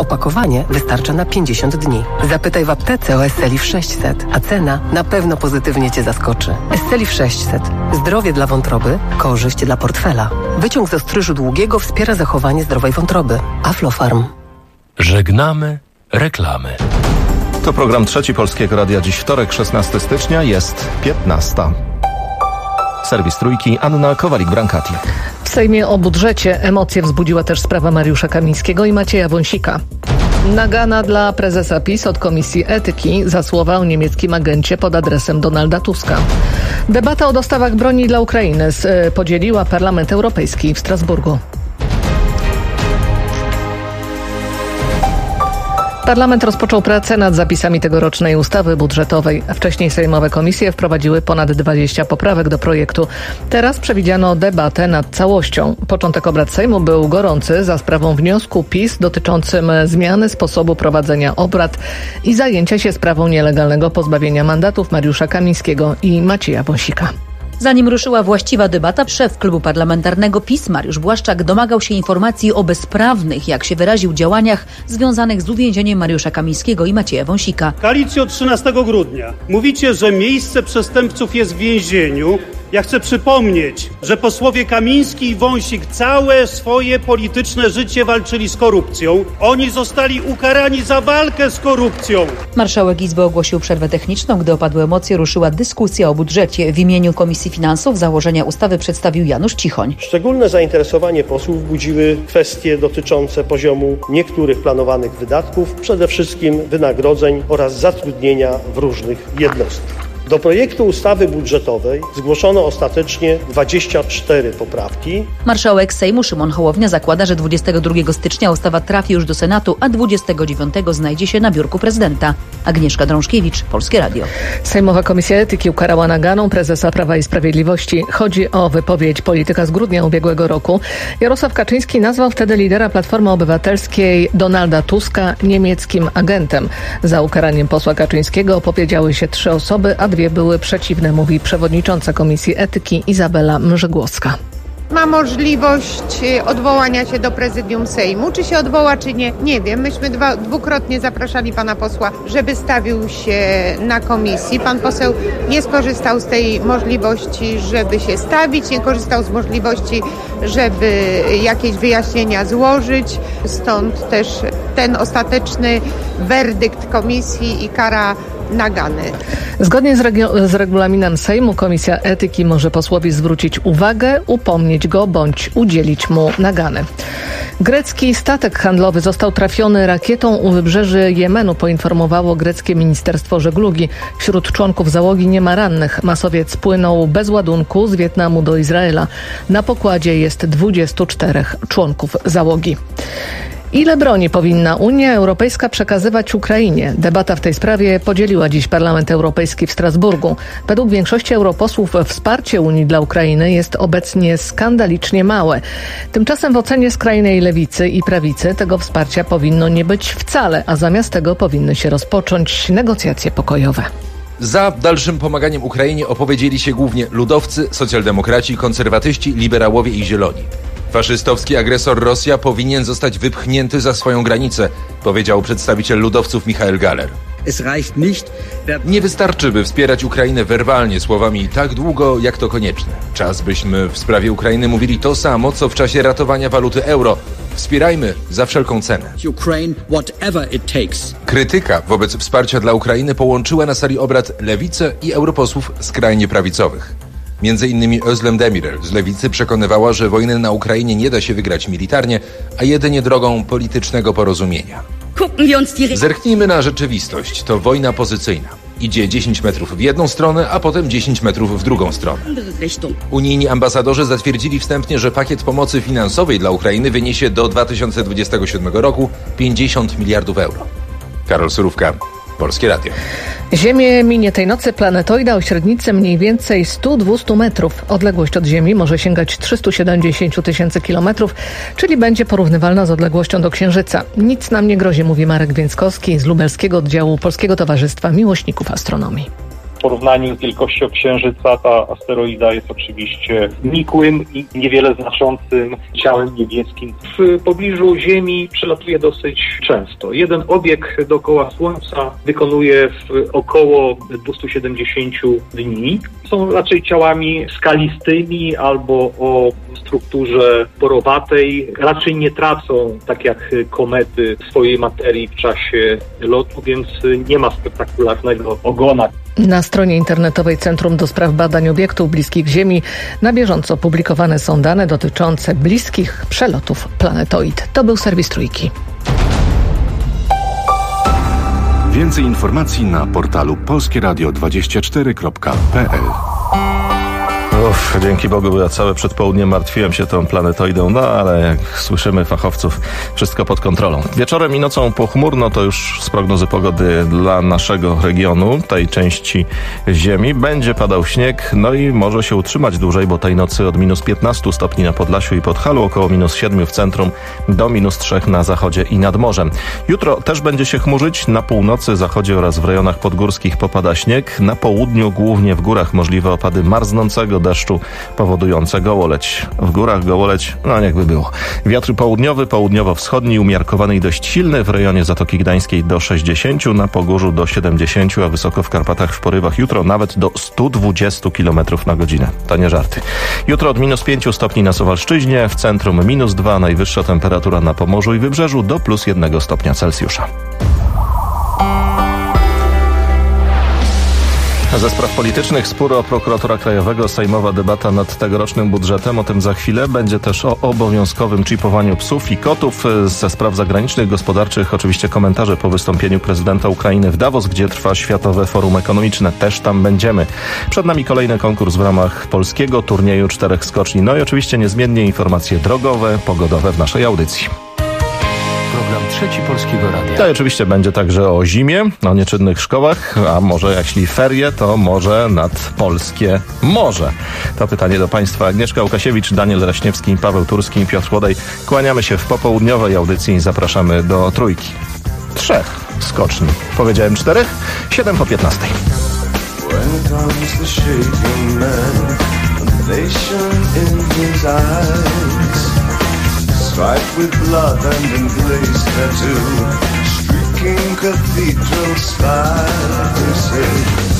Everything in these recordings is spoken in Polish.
opakowanie wystarcza na 50 dni. Zapytaj w aptece o Esselif 600, a cena na pewno pozytywnie Cię zaskoczy. Esselif 600. Zdrowie dla wątroby, korzyść dla portfela. Wyciąg z ostryżu długiego wspiera zachowanie zdrowej wątroby. Aflofarm. Żegnamy reklamy. To program Trzeci Polskiego Radia. Dziś wtorek, 16 stycznia, jest 15. Serwis Trójki, Anna Kowalik-Brankati. W Sejmie o budżecie emocje wzbudziła też sprawa Mariusza Kamińskiego i Macieja Wąsika. Nagana dla prezesa PiS od Komisji Etyki za słowa o niemieckim agencie pod adresem Donalda Tuska. Debata o dostawach broni dla Ukrainy podzieliła Parlament Europejski w Strasburgu. Parlament rozpoczął pracę nad zapisami tegorocznej ustawy budżetowej. Wcześniej sejmowe komisje wprowadziły ponad 20 poprawek do projektu. Teraz przewidziano debatę nad całością. Początek obrad Sejmu był gorący za sprawą wniosku PiS dotyczącym zmiany sposobu prowadzenia obrad i zajęcia się sprawą nielegalnego pozbawienia mandatów Mariusza Kamińskiego i Macieja Wąsika. Zanim ruszyła właściwa debata, szef klubu parlamentarnego PiS Mariusz Błaszczak domagał się informacji o bezprawnych, jak się wyraził, działaniach związanych z uwięzieniem Mariusza Kamińskiego i Macieja Wąsika. Koalicjo, 13 grudnia mówicie, że miejsce przestępców jest w więzieniu. Ja chcę przypomnieć, że posłowie Kamiński i Wąsik całe swoje polityczne życie walczyli z korupcją. Oni zostali ukarani za walkę z korupcją. Marszałek Izby ogłosił przerwę techniczną. Gdy opadły emocje, ruszyła dyskusja o budżecie. W imieniu Komisji Finansów założenia ustawy przedstawił Janusz Cichoń. Szczególne zainteresowanie posłów budziły kwestie dotyczące poziomu niektórych planowanych wydatków, przede wszystkim wynagrodzeń oraz zatrudnienia w różnych jednostkach. Do projektu ustawy budżetowej zgłoszono ostatecznie 24 poprawki. Marszałek Sejmu Szymon Hołownia zakłada, że 22 stycznia ustawa trafi już do Senatu, a 29 znajdzie się na biurku prezydenta. Agnieszka Drążkiewicz, Polskie Radio. Sejmowa Komisja Etyki ukarała naganą prezesa Prawa i Sprawiedliwości. Chodzi o wypowiedź polityka z grudnia ubiegłego roku. Jarosław Kaczyński nazwał wtedy lidera Platformy Obywatelskiej Donalda Tuska niemieckim agentem. Za ukaraniem posła Kaczyńskiego opowiedziały się 3 osoby, a 2 były przeciwne, mówi przewodnicząca Komisji Etyki Izabela Mrzygłocka. Ma możliwość odwołania się do prezydium Sejmu. Czy się odwoła, czy nie? Nie wiem. Myśmy dwukrotnie zapraszali pana posła, żeby stawił się na komisji. Pan poseł nie skorzystał z tej możliwości, żeby się stawić, nie korzystał z możliwości, żeby jakieś wyjaśnienia złożyć. Stąd też ten ostateczny werdykt komisji i kara nagany. Zgodnie z regulaminem Sejmu Komisja Etyki może posłowi zwrócić uwagę, upomnieć go bądź udzielić mu nagany. Grecki statek handlowy został trafiony rakietą u wybrzeży Jemenu, poinformowało greckie Ministerstwo Żeglugi. Wśród członków załogi nie ma rannych. Masowiec płynął bez ładunku z Wietnamu do Izraela. Na pokładzie jest 24 członków załogi. Ile broni powinna Unia Europejska przekazywać Ukrainie? Debata w tej sprawie podzieliła dziś Parlament Europejski w Strasburgu. Według większości europosłów wsparcie Unii dla Ukrainy jest obecnie skandalicznie małe. Tymczasem w ocenie skrajnej lewicy i prawicy tego wsparcia powinno nie być wcale, a zamiast tego powinny się rozpocząć negocjacje pokojowe. Za dalszym pomaganiem Ukrainie opowiedzieli się głównie ludowcy, socjaldemokraci, konserwatyści, liberałowie i zieloni. Faszystowski agresor Rosja powinien zostać wypchnięty za swoją granicę, powiedział przedstawiciel ludowców Michael Galler. Nie wystarczy, by wspierać Ukrainę werbalnie słowami tak długo, jak to konieczne. Czas, byśmy w sprawie Ukrainy mówili to samo, co w czasie ratowania waluty euro. Wspierajmy za wszelką cenę. Krytyka wobec wsparcia dla Ukrainy połączyła na sali obrad lewicę i europosłów skrajnie prawicowych. Między innymi Özlem Demirel z lewicy przekonywała, że wojny na Ukrainie nie da się wygrać militarnie, a jedynie drogą politycznego porozumienia. Zerknijmy na rzeczywistość. To wojna pozycyjna. Idzie 10 metrów w jedną stronę, a potem 10 metrów w drugą stronę. Unijni ambasadorzy zatwierdzili wstępnie, że pakiet pomocy finansowej dla Ukrainy wyniesie do 2027 roku 50 miliardów euro. Karol Surówka, Polskie Radio. Ziemię minie tej nocy planetoida o średnicy mniej więcej 100-200 metrów. Odległość od Ziemi może sięgać 370 tysięcy kilometrów, czyli będzie porównywalna z odległością do Księżyca. Nic nam nie grozi, mówi Marek Więckowski z lubelskiego oddziału Polskiego Towarzystwa Miłośników Astronomii. W porównaniu z wielkością Księżyca ta asteroida jest oczywiście nikłym i niewiele znaczącym ciałem niebieskim. W pobliżu Ziemi przelatuje dosyć często. Jeden obieg dookoła Słońca wykonuje w około 270 dni. Są raczej ciałami skalistymi albo o strukturze porowatej. Raczej nie tracą, tak jak komety, swojej materii w czasie lotu, więc nie ma spektakularnego ogona. Na stronie internetowej Centrum do Spraw Badań Obiektów Bliskich Ziemi na bieżąco publikowane są dane dotyczące bliskich przelotów planetoid. To był serwis Trójki. Więcej informacji na portalu polskieradio24.pl. Dzięki Bogu, bo ja całe przedpołudnie martwiłem się tą planetoidą, no ale jak słyszymy fachowców, wszystko pod kontrolą. Wieczorem i nocą pochmurno, to już z prognozy pogody dla naszego regionu, tej części Ziemi. Będzie padał śnieg, no i może się utrzymać dłużej, bo tej nocy od minus 15 stopni na Podlasiu i Podhalu, około minus 7 w centrum, do minus 3 na zachodzie i nad morzem. Jutro też będzie się chmurzyć, na północy, zachodzie oraz w rejonach podgórskich popada śnieg, na południu, głównie w górach, możliwe opady marznącego deszczu powodujące gołoleć. W górach gołoleć, no niechby było. Wiatr południowy, południowo-wschodni, umiarkowany i dość silny, w rejonie Zatoki Gdańskiej do 60, na Pogórzu do 70, a wysoko w Karpatach w porywach jutro nawet do 120 km na godzinę. To nie żarty. Jutro od minus 5 stopni na Suwalszczyźnie, w centrum minus 2, najwyższa temperatura na Pomorzu i Wybrzeżu do plus 1 stopnia Celsjusza. Ze spraw politycznych spór o prokuratora krajowego, sejmowa debata nad tegorocznym budżetem, o tym za chwilę. Będzie też o obowiązkowym chipowaniu psów i kotów. Ze spraw zagranicznych, gospodarczych oczywiście komentarze po wystąpieniu prezydenta Ukrainy w Davos, gdzie trwa Światowe Forum Ekonomiczne. Też tam będziemy. Przed nami kolejny konkurs w ramach polskiego turnieju 4 skoczni. No i oczywiście niezmiennie informacje drogowe, pogodowe w naszej audycji. Program Trzeci Polskiego Radia. To oczywiście będzie także o zimie, o nieczynnych szkołach, a może jeśli ferie, to może nad polskie morze. To pytanie do Państwa. Agnieszka Łukasiewicz, Daniel Raśniewski, Paweł Turski i Piotr Łodej. Kłaniamy się w popołudniowej audycji i zapraszamy do Trójki. 3 skoczni. Powiedziałem 4? 7 po 15. Striped with blood and emblazed tattoo, streaking cathedral spire. They say,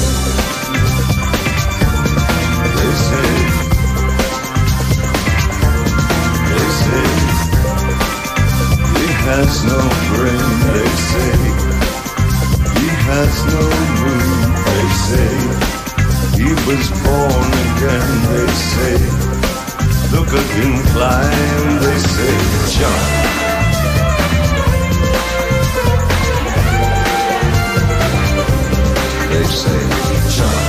he has no brain. They say, he has no moon. They say, he was born again. They say, look at him climb, they say, jump. They say, jump.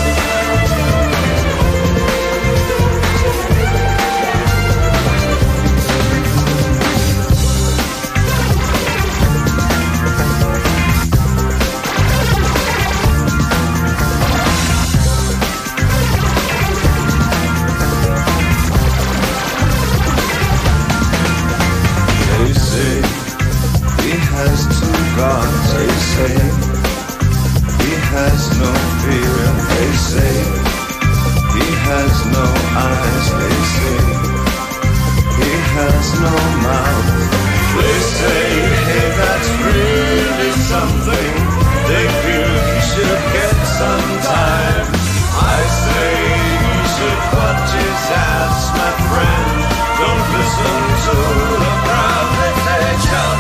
They say he has no fear. They say he has no eyes. They say he has no mouth. They say, hey, that's really something. They feel he should get some time. I say he should watch his ass, my friend. Don't listen to the crowd. They say, jump.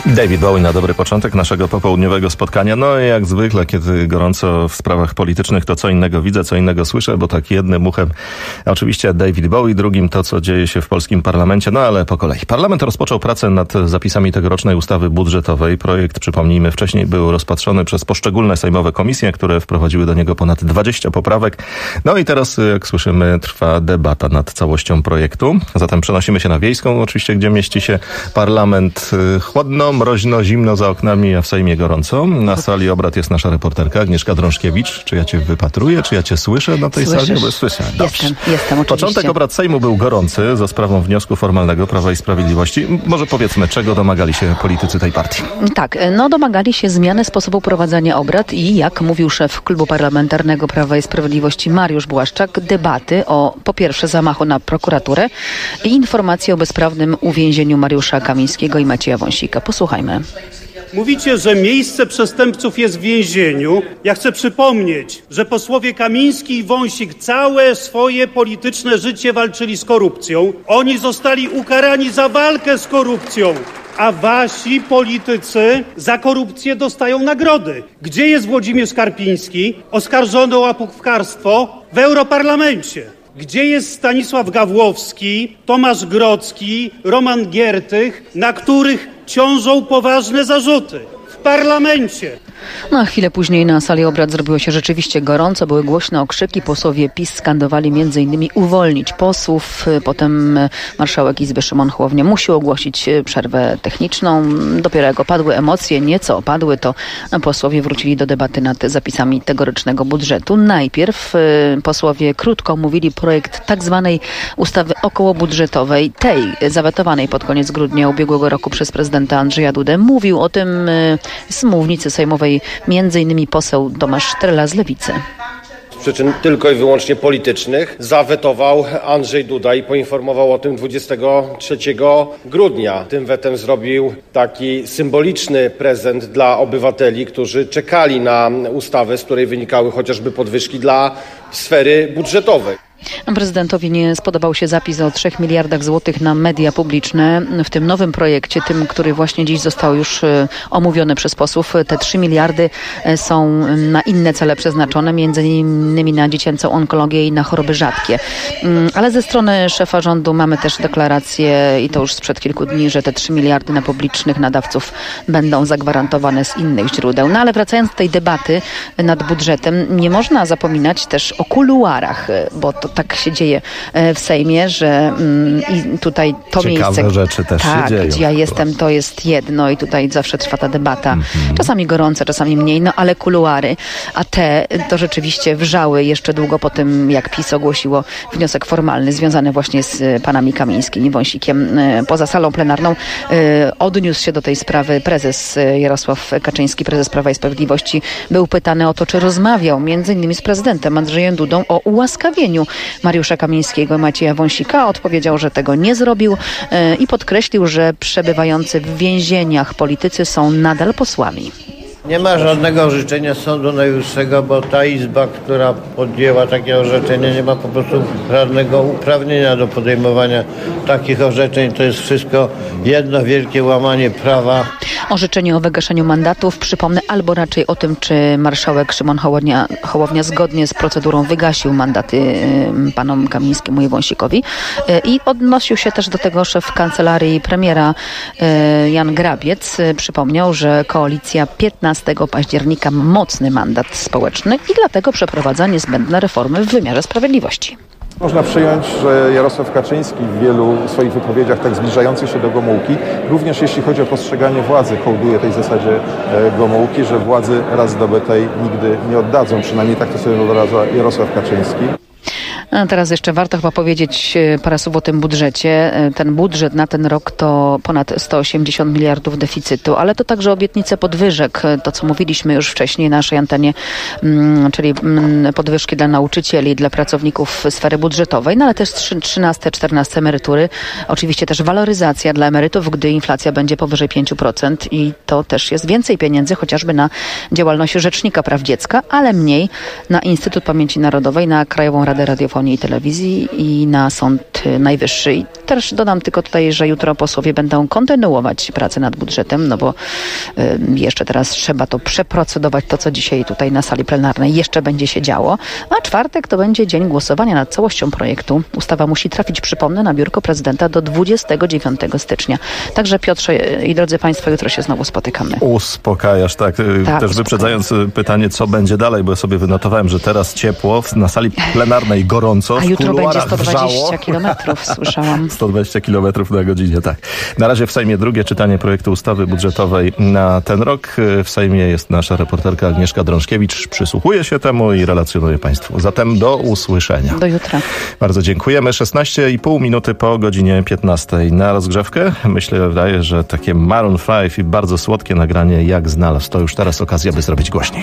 David Bowie na dobry początek naszego popołudniowego spotkania. No i jak zwykle, kiedy gorąco w sprawach politycznych, to co innego widzę, co innego słyszę, bo tak jednym uchem oczywiście David Bowie, drugim to, co dzieje się w polskim parlamencie. No ale po kolei. Parlament rozpoczął pracę nad zapisami tegorocznej ustawy budżetowej. Projekt, przypomnijmy, wcześniej był rozpatrzony przez poszczególne sejmowe komisje, które wprowadziły do niego ponad 20 poprawek. No i teraz, jak słyszymy, trwa debata nad całością projektu. Zatem przenosimy się na Wiejską, oczywiście, gdzie mieści się parlament. Chłodno, mroźno, zimno za oknami, a w Sejmie gorąco. Na sali obrad jest nasza reporterka Agnieszka Drążkiewicz. Czy ja cię wypatruję? Czy ja cię słyszę na tej sali? Słyszę. Dobrze. Jestem, oczywiście. Początek obrad Sejmu był gorący za sprawą wniosku formalnego Prawa i Sprawiedliwości. Może powiedzmy, czego domagali się politycy tej partii? Tak, domagali się zmiany sposobu prowadzenia obrad i, jak mówił szef Klubu Parlamentarnego Prawa i Sprawiedliwości Mariusz Błaszczak, debaty o, po pierwsze, zamachu na prokuraturę i informacji o bezprawnym uwięzieniu Mariusza Kamińskiego i Macieja Wąsika. Posłuchajmy. Mówicie, że miejsce przestępców jest w więzieniu. Ja chcę przypomnieć, że posłowie Kamiński i Wąsik całe swoje polityczne życie walczyli z korupcją. Oni zostali ukarani za walkę z korupcją. A wasi politycy za korupcję dostają nagrody. Gdzie jest Włodzimierz Karpiński, oskarżony o łapówkarstwo w Europarlamencie? Gdzie jest Stanisław Gawłowski, Tomasz Grodzki, Roman Giertych, na których ciążą poważne zarzuty? W parlamencie. No a chwilę później na sali obrad zrobiło się rzeczywiście gorąco, były głośne okrzyki, posłowie PiS skandowali m.in. uwolnić posłów, potem marszałek Izby Szymon Hołownia musiał ogłosić przerwę techniczną. Dopiero jak opadły emocje, nieco opadły, to posłowie wrócili do debaty nad zapisami tegorocznego budżetu. Najpierw posłowie krótko omówili projekt tak zwanej ustawy okołobudżetowej, tej zawetowanej pod koniec grudnia ubiegłego roku przez prezydenta Andrzeja Dudę. Mówił o tym z mównicy sejmowej między innymi poseł Tomasz Sztrela z Lewicy. Z przyczyn tylko i wyłącznie politycznych zawetował Andrzej Duda i poinformował o tym 23 grudnia. Tym wetem zrobił taki symboliczny prezent dla obywateli, którzy czekali na ustawę, z której wynikały chociażby podwyżki dla sfery budżetowej. Prezydentowi nie spodobał się zapis o 3 miliardach złotych na media publiczne. W tym nowym projekcie, tym, który właśnie dziś został już omówiony przez posłów, te 3 miliardy są na inne cele przeznaczone, między innymi na dziecięcą onkologię i na choroby rzadkie. Ale ze strony szefa rządu mamy też deklarację, i to już sprzed kilku dni, że te 3 miliardy na publicznych nadawców będą zagwarantowane z innych źródeł. No ale wracając do tej debaty nad budżetem, nie można zapominać też o kuluarach, bo to tak się dzieje w Sejmie, że i tutaj to ciekawe miejsce... Ciekawe rzeczy też się dzieją. Gdzie ja jestem, to jest jedno i tutaj zawsze trwa ta debata. Czasami gorąca, czasami mniej, no ale kuluary. A te to rzeczywiście wrzały jeszcze długo po tym, jak PiS ogłosiło wniosek formalny związany właśnie z panami Kamińskim i Wąsikiem. Poza salą plenarną odniósł się do tej sprawy prezes Jarosław Kaczyński, prezes Prawa i Sprawiedliwości. Był pytany o to, czy rozmawiał między innymi z prezydentem Andrzejem Dudą o ułaskawieniu Mariusza Kamińskiego i Macieja Wąsika. Odpowiedział, że tego nie zrobił i podkreślił, że przebywający w więzieniach politycy są nadal posłami. Nie ma żadnego orzeczenia Sądu Najwyższego, bo ta Izba, która podjęła takie orzeczenie, nie ma po prostu prawnego uprawnienia do podejmowania takich orzeczeń. To jest wszystko jedno wielkie łamanie prawa. Orzeczenie o wygaszeniu mandatów, przypomnę, albo raczej o tym, czy marszałek Szymon Hołownia zgodnie z procedurą wygasił mandaty panom Kamińskiemu i Wąsikowi. I odnosił się też do tego szef kancelarii premiera Jan Grabiec. Przypomniał, że koalicja 15 października ma mocny mandat społeczny i dlatego przeprowadza niezbędne reformy w wymiarze sprawiedliwości. Można przyjąć, że Jarosław Kaczyński w wielu swoich wypowiedziach tak zbliżających się do Gomułki, również jeśli chodzi o postrzeganie władzy, hołduje tej zasadzie Gomułki, że władzy raz zdobytej nigdy nie oddadzą. Przynajmniej tak to sobie wyobraża Jarosław Kaczyński. A teraz jeszcze warto chyba powiedzieć parę słów o tym budżecie. Ten budżet na ten rok to ponad 180 miliardów deficytu, ale to także obietnice podwyżek. To, co mówiliśmy już wcześniej na naszej antenie, czyli podwyżki dla nauczycieli, dla pracowników sfery budżetowej, no ale też 13, 14 emerytury. Oczywiście też waloryzacja dla emerytów, gdy inflacja będzie powyżej 5% i to też jest więcej pieniędzy chociażby na działalność Rzecznika Praw Dziecka, ale mniej na Instytut Pamięci Narodowej, na Krajową Radę Radiofonii i Telewizji i na Sąd Najwyższy. I Też dodam tylko tutaj, że jutro posłowie będą kontynuować pracę nad budżetem, no bo jeszcze teraz trzeba to przeprocedować, to co dzisiaj tutaj na sali plenarnej jeszcze będzie się działo. A czwartek to będzie dzień głosowania nad całością projektu. Ustawa musi trafić, przypomnę, na biurko prezydenta do 29 stycznia. Także Piotrze i drodzy Państwo, jutro się znowu spotykamy. Uspokajasz, tak. Też wyprzedzając pytanie, co będzie dalej, bo ja sobie wynotowałem, że teraz ciepło, na sali plenarnej gorąco, a jutro będzie 120 kilometrów, słyszałam. 120 kilometrów na godzinę, tak. Na razie w Sejmie drugie czytanie projektu ustawy budżetowej na ten rok. W Sejmie jest nasza reporterka Agnieszka Drążkiewicz. Przysłuchuje się temu i relacjonuje Państwu. Zatem do usłyszenia. Do jutra. Bardzo dziękujemy. 16,5 minuty po godzinie 15. Na rozgrzewkę myślę, wydaje, że takie Maroon 5 i bardzo słodkie nagranie Jak znalazł. To już teraz okazja, by zrobić głośniej.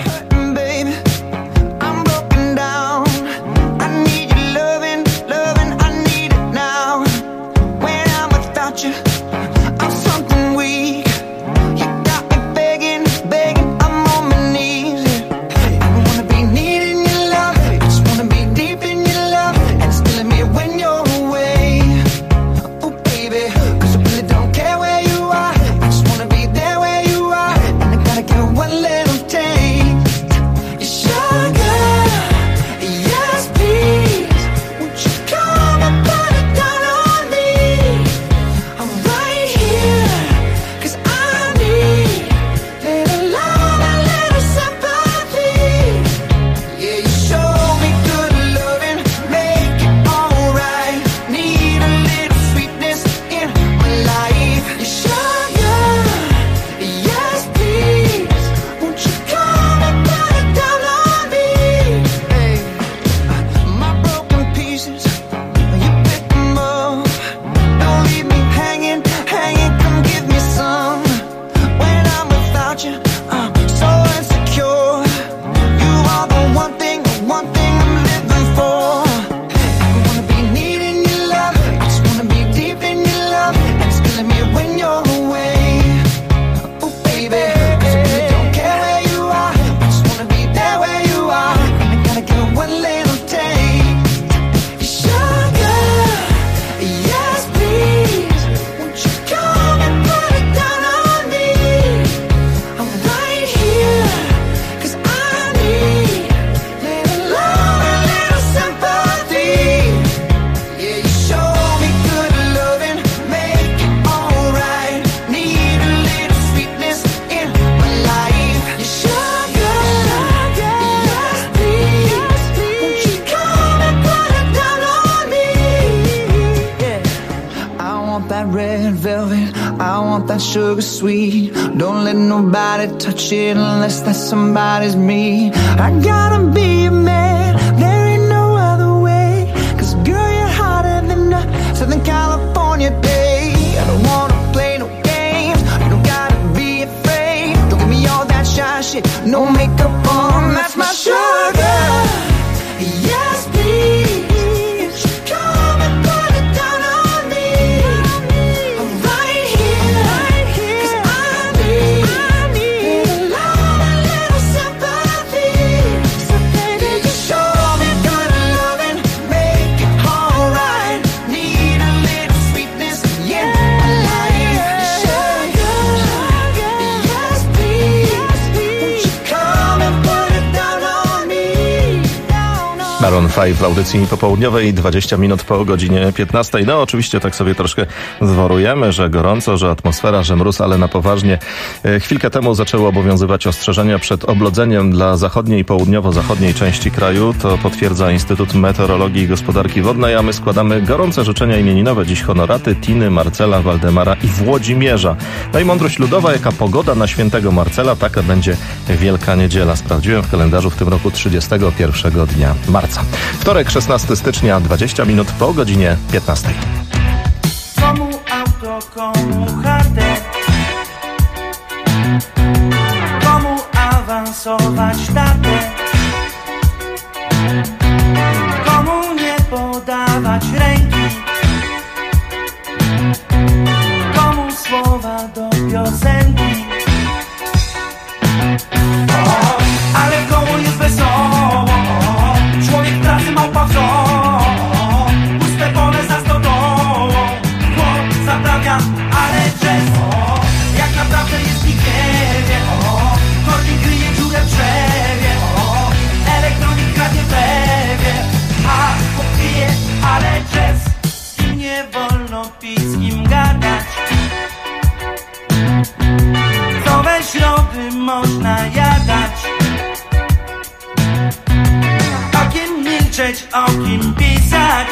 Sugar sweet, don't let nobody touch it unless that somebody's me. I gotta be a man, there ain't no other way. Cause girl, you're hotter than a Southern California day. I don't wanna play no games, you don't gotta be afraid. Don't give me all that shy shit, no makeup on, that's my sugar. Yes, please. Maroon 5 w audycji popołudniowej, 20 minut po godzinie 15. No oczywiście tak sobie troszkę zworujemy, że gorąco, że atmosfera, że mróz, ale na poważnie. Chwilkę temu zaczęły obowiązywać ostrzeżenia przed oblodzeniem dla zachodniej i południowo-zachodniej części kraju. To potwierdza Instytut Meteorologii i Gospodarki Wodnej, a my składamy gorące życzenia imieninowe. Dziś honoraty Tiny, Marcela, Waldemara i Włodzimierza. No i mądrość ludowa, jaka pogoda na świętego Marcela, taka będzie Wielka Niedziela. Sprawdziłem w kalendarzu w tym roku 31 dnia marca. Wtorek, 16 stycznia, 20 minut po godzinie 15. Komu auto, komu chatę, komu awansować datę, komu nie podawać ręki, komu słowa do piosenki. Ale komu jest wesoło, człowiek pracy małpa wzor, puste pole za stodołą, można jadać, o kim milczeć, o kim pisać,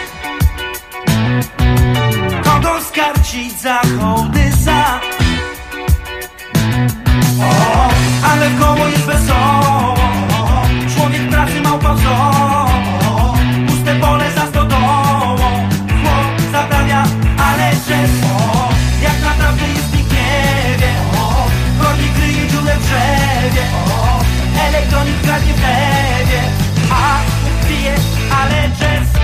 kogo skarcić za hołdysa. O, ale w koło jest wesoło, człowiek pracy małpa wzoro, puste pole za stodołą, chłop zaprawia, ale drzewo, jak naprawdę jest nikt nie wie. Kornik kryje dziurę w drzewie, elektronik kradnie w lewie, a pije, ale jazz.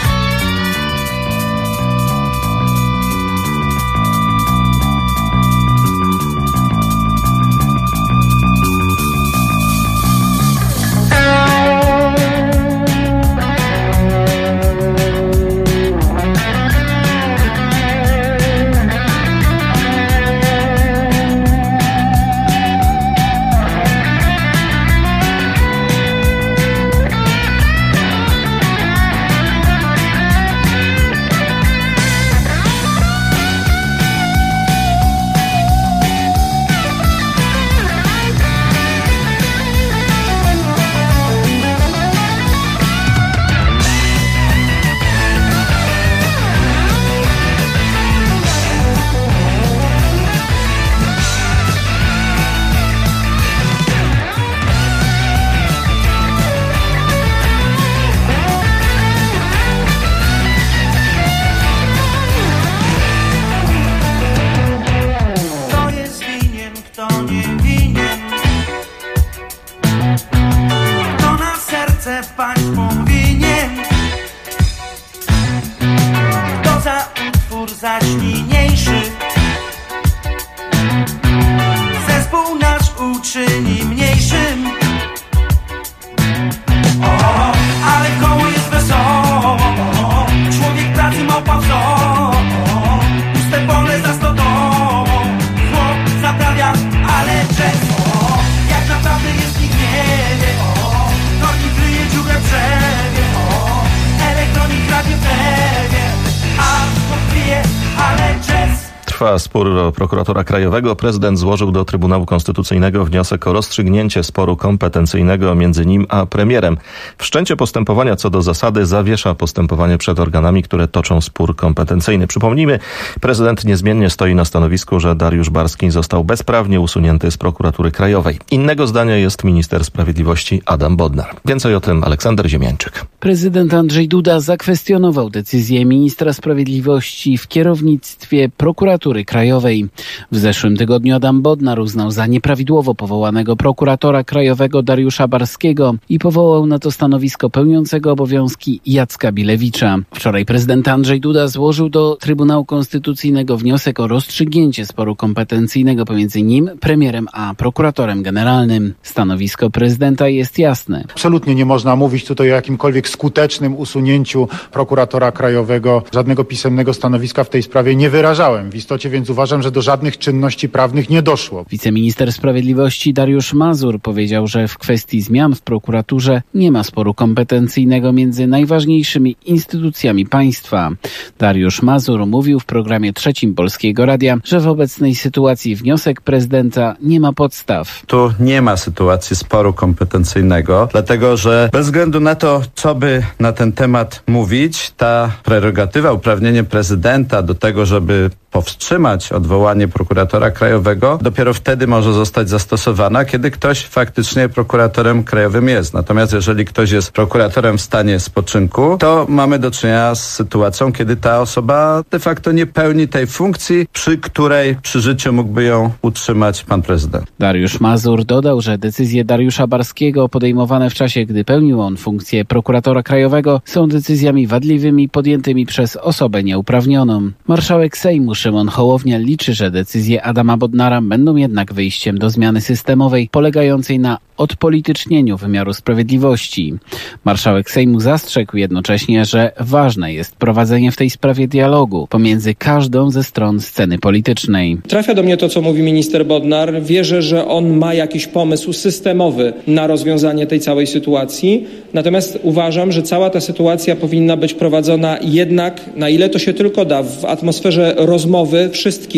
Trwa spór prokuratora krajowego. Prezydent złożył do Trybunału Konstytucyjnego wniosek o rozstrzygnięcie sporu kompetencyjnego między nim a premierem. Wszczęcie postępowania co do zasady zawiesza postępowanie przed organami, które toczą spór kompetencyjny. Przypomnijmy, prezydent niezmiennie stoi na stanowisku, że Dariusz Barski został bezprawnie usunięty z prokuratury krajowej. Innego zdania jest minister sprawiedliwości Adam Bodnar. Więcej o tym Aleksander Ziemiańczyk. Prezydent Andrzej Duda zakwestionował decyzję ministra sprawiedliwości w kierownictwie prokuratury krajowej. W zeszłym tygodniu Adam Bodnar uznał za nieprawidłowo powołanego prokuratora krajowego Dariusza Barskiego i powołał na to stanowisko pełniącego obowiązki Jacka Bilewicza. Wczoraj prezydent Andrzej Duda złożył do Trybunału Konstytucyjnego wniosek o rozstrzygnięcie sporu kompetencyjnego pomiędzy nim, premierem, a prokuratorem generalnym. Stanowisko prezydenta jest jasne. Absolutnie nie można mówić tutaj o jakimkolwiek skutecznym usunięciu prokuratora krajowego. Żadnego pisemnego stanowiska w tej sprawie nie wyrażałem w istocie, więc uważam, że do żadnych czynności prawnych nie doszło. Wiceminister sprawiedliwości Dariusz Mazur powiedział, że w kwestii zmian w prokuraturze nie ma sporu kompetencyjnego między najważniejszymi instytucjami państwa. Dariusz Mazur mówił w programie Trzecim Polskiego Radia, że w obecnej sytuacji wniosek prezydenta nie ma podstaw. Tu nie ma sytuacji sporu kompetencyjnego, dlatego że bez względu na to, co by na ten temat mówić, ta prerogatywa, uprawnienie prezydenta do tego, żeby powstrzymać odwołanie prokuratora krajowego, dopiero wtedy może zostać zastosowana, kiedy ktoś faktycznie prokuratorem krajowym jest. Natomiast jeżeli ktoś jest prokuratorem w stanie spoczynku, to mamy do czynienia z sytuacją, kiedy ta osoba de facto nie pełni tej funkcji, przy której przy życiu mógłby ją utrzymać pan prezydent. Dariusz Mazur dodał, że decyzje Dariusza Barskiego podejmowane w czasie, gdy pełnił on funkcję prokuratora krajowego, są decyzjami wadliwymi podjętymi przez osobę nieuprawnioną. Marszałek Sejmu Szymon Hołownia liczy, że decyzje Adama Bodnara będą jednak wyjściem do zmiany systemowej polegającej na odpolitycznieniu wymiaru sprawiedliwości. Marszałek Sejmu zastrzegł jednocześnie, że ważne jest prowadzenie w tej sprawie dialogu pomiędzy każdą ze stron sceny politycznej. Trafia do mnie to, co mówi minister Bodnar. Wierzę, że on ma jakiś pomysł systemowy na rozwiązanie tej całej sytuacji. Natomiast uważam, że cała ta sytuacja powinna być prowadzona jednak, na ile to się tylko da, w atmosferze rozmowy wszystkich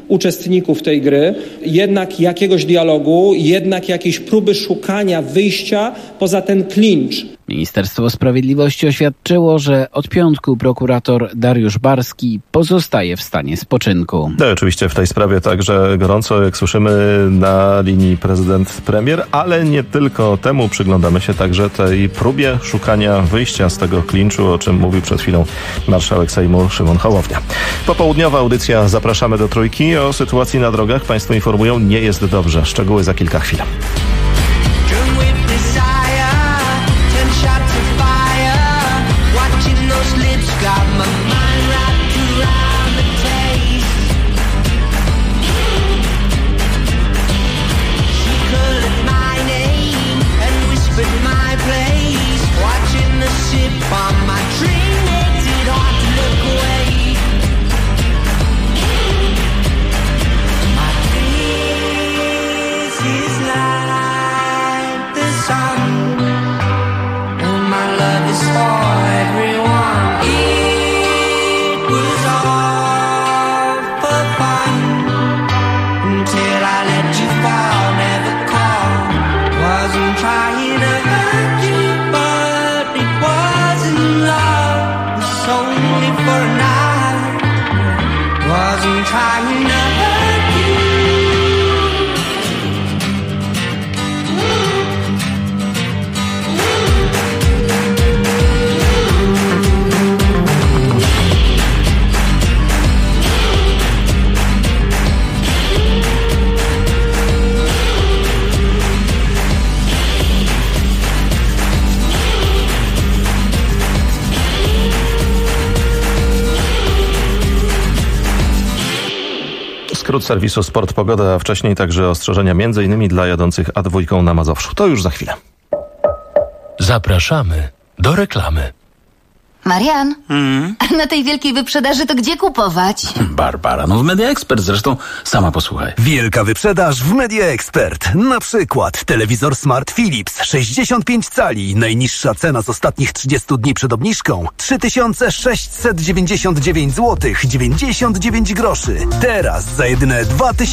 uczestników tej gry, jednak jakiegoś dialogu, jednak jakiejś próby szukania wyjścia poza ten klincz. Ministerstwo Sprawiedliwości oświadczyło, że od piątku prokurator Dariusz Barski pozostaje w stanie spoczynku. No, oczywiście w tej sprawie także gorąco, jak słyszymy, na linii prezydent-premier, ale nie tylko temu. Przyglądamy się także tej próbie szukania wyjścia z tego klinczu, o czym mówił przed chwilą marszałek Sejmu Szymon Hołownia. Popołudniowa audycja Zapraszamy do Trójki. O sytuacji na drogach państwo informują, nie jest dobrze. Szczegóły za kilka chwil. Skrót serwisu Sport Pogoda, a wcześniej także ostrzeżenia m.in. dla jadących A2 na Mazowszu. To już za chwilę. Zapraszamy do reklamy. Marian, na tej wielkiej wyprzedaży to gdzie kupować? Barbara, no w Media Expert, zresztą sama posłuchaj. Wielka wyprzedaż w Media Expert. Na przykład telewizor Smart Philips 65 cali. Najniższa cena z ostatnich 30 dni przed obniżką 3699 zł 99 groszy. Teraz za jedyne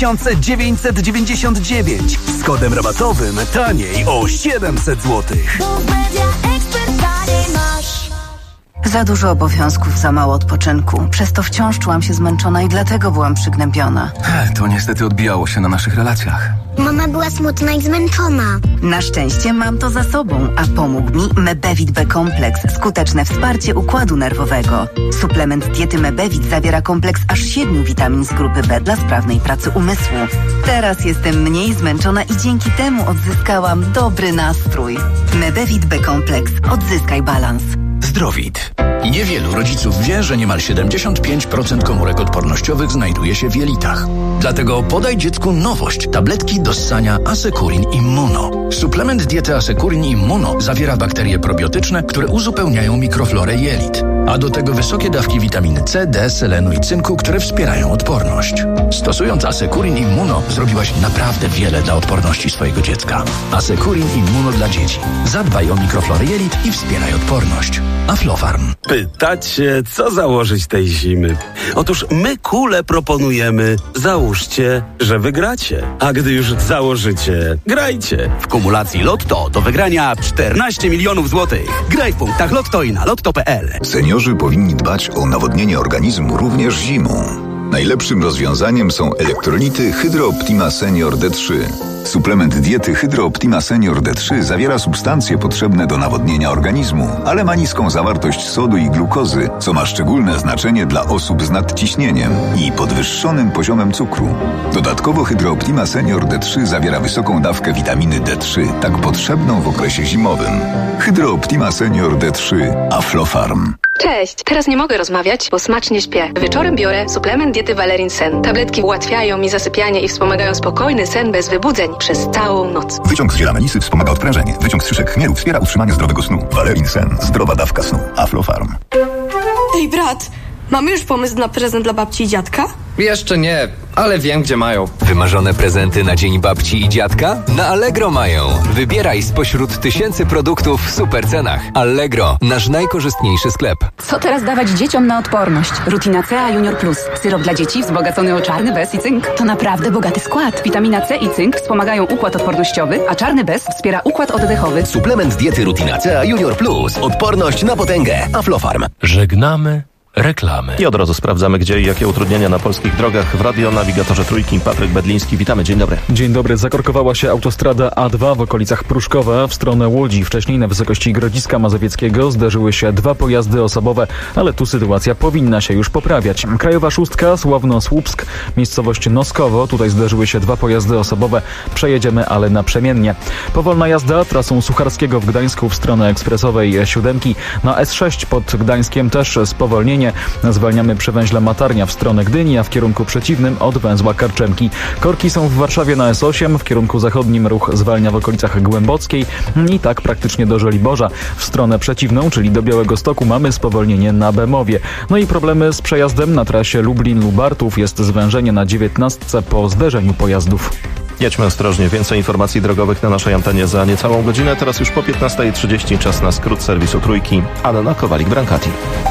2999. Z kodem rabatowym taniej o 700 zł. Za dużo obowiązków, za mało odpoczynku. Przez to wciąż czułam się zmęczona i dlatego byłam przygnębiona. To niestety odbijało się na naszych relacjach. Mama była smutna i zmęczona. Na szczęście mam to za sobą, a pomógł mi Mebevit B-kompleks. Skuteczne wsparcie układu nerwowego. Suplement diety Mebevit zawiera kompleks aż 7 witamin z grupy B dla sprawnej pracy umysłu. Teraz jestem mniej zmęczona i dzięki temu odzyskałam dobry nastrój. Mebevit B-kompleks. Odzyskaj balans. Zdrowit. Niewielu rodziców wie, że niemal 75% komórek odpornościowych znajduje się w jelitach. Dlatego podaj dziecku nowość. Tabletki do ssania Asekurin Immuno. Suplement diety Asekurin Immuno zawiera bakterie probiotyczne, które uzupełniają mikroflorę jelit. A do tego wysokie dawki witaminy C, D, selenu i cynku, które wspierają odporność. Stosując Asekurin Immuno zrobiłaś naprawdę wiele dla odporności swojego dziecka. Asekurin Immuno dla dzieci. Zadbaj o mikroflorę jelit i wspieraj odporność. Aflofarm. Pytacie, co założyć tej zimy? Otóż my kule proponujemy. Załóżcie, że wygracie. A gdy już założycie, grajcie. W kumulacji Lotto do wygrania 14 milionów złotych. Graj w punktach Lotto i na lotto.pl. Seniorzy powinni dbać o nawodnienie organizmu również zimą. Najlepszym rozwiązaniem są elektrolity Hydro Optima Senior D3. Suplement diety Hydro Optima Senior D3 zawiera substancje potrzebne do nawodnienia organizmu, ale ma niską zawartość sodu i glukozy, co ma szczególne znaczenie dla osób z nadciśnieniem i podwyższonym poziomem cukru. Dodatkowo Hydro Optima Senior D3 zawiera wysoką dawkę witaminy D3, tak potrzebną w okresie zimowym. Hydro Optima Senior D3 Aflofarm. Cześć, teraz nie mogę rozmawiać, bo smacznie śpię. Wieczorem biorę suplement diety Valerin Sen. Tabletki ułatwiają mi zasypianie i wspomagają spokojny sen bez wybudzeń przez całą noc. Wyciąg z ziela melisy wspomaga odprężenie. Wyciąg z szyszek chmielu wspiera utrzymanie zdrowego snu. Valerin Sen. Zdrowa dawka snu. Aflofarm. Ej, brat! Mamy już pomysł na prezent dla babci i dziadka? Jeszcze nie, ale wiem, gdzie mają. Wymarzone prezenty na Dzień Babci i Dziadka? Na Allegro mają. Wybieraj spośród tysięcy produktów w super cenach. Allegro, nasz najkorzystniejszy sklep. Co teraz dawać dzieciom na odporność? Rutina C Junior Plus. Syrop dla dzieci wzbogacony o czarny bez i cynk. To naprawdę bogaty skład. Witamina C i cynk wspomagają układ odpornościowy, a czarny bez wspiera układ oddechowy. Suplement diety Rutina C Junior Plus. Odporność na potęgę. Aflofarm. Żegnamy reklamy. I od razu sprawdzamy, gdzie i jakie utrudnienia na polskich drogach. W radionawigatorze Trójki Patryk Bedliński. Witamy, dzień dobry. Dzień dobry. Zakorkowała się autostrada A2 w okolicach Pruszkowa w stronę Łodzi. Wcześniej na wysokości Grodziska Mazowieckiego zderzyły się dwa pojazdy osobowe, ale tu sytuacja powinna się już poprawiać. Krajowa Szóstka, Sławno-Słupsk, miejscowość Noskowo. Tutaj zderzyły się dwa pojazdy osobowe. Przejedziemy, ale naprzemiennie. Powolna jazda trasą Sucharskiego w Gdańsku w stronę ekspresowej 7. Na S6 pod Gdańskiem też spowolnienie. Zwalniamy przy węźle Matarnia w stronę Gdyni, a w kierunku przeciwnym od węzła Karczemki. Korki są w Warszawie na S8, w kierunku zachodnim ruch zwalnia w okolicach Głębockiej i tak praktycznie do Żoliborza. W stronę przeciwną, czyli do Białegostoku, mamy spowolnienie na Bemowie. No i problemy z przejazdem na trasie Lublin-Lubartów. Jest zwężenie na 19 po zderzeniu pojazdów. Jedźmy ostrożnie. Więcej informacji drogowych na naszej antenie za niecałą godzinę. Teraz już po 15:30 czas na skrót serwisu Trójki. Anna Kowalik-Brankati.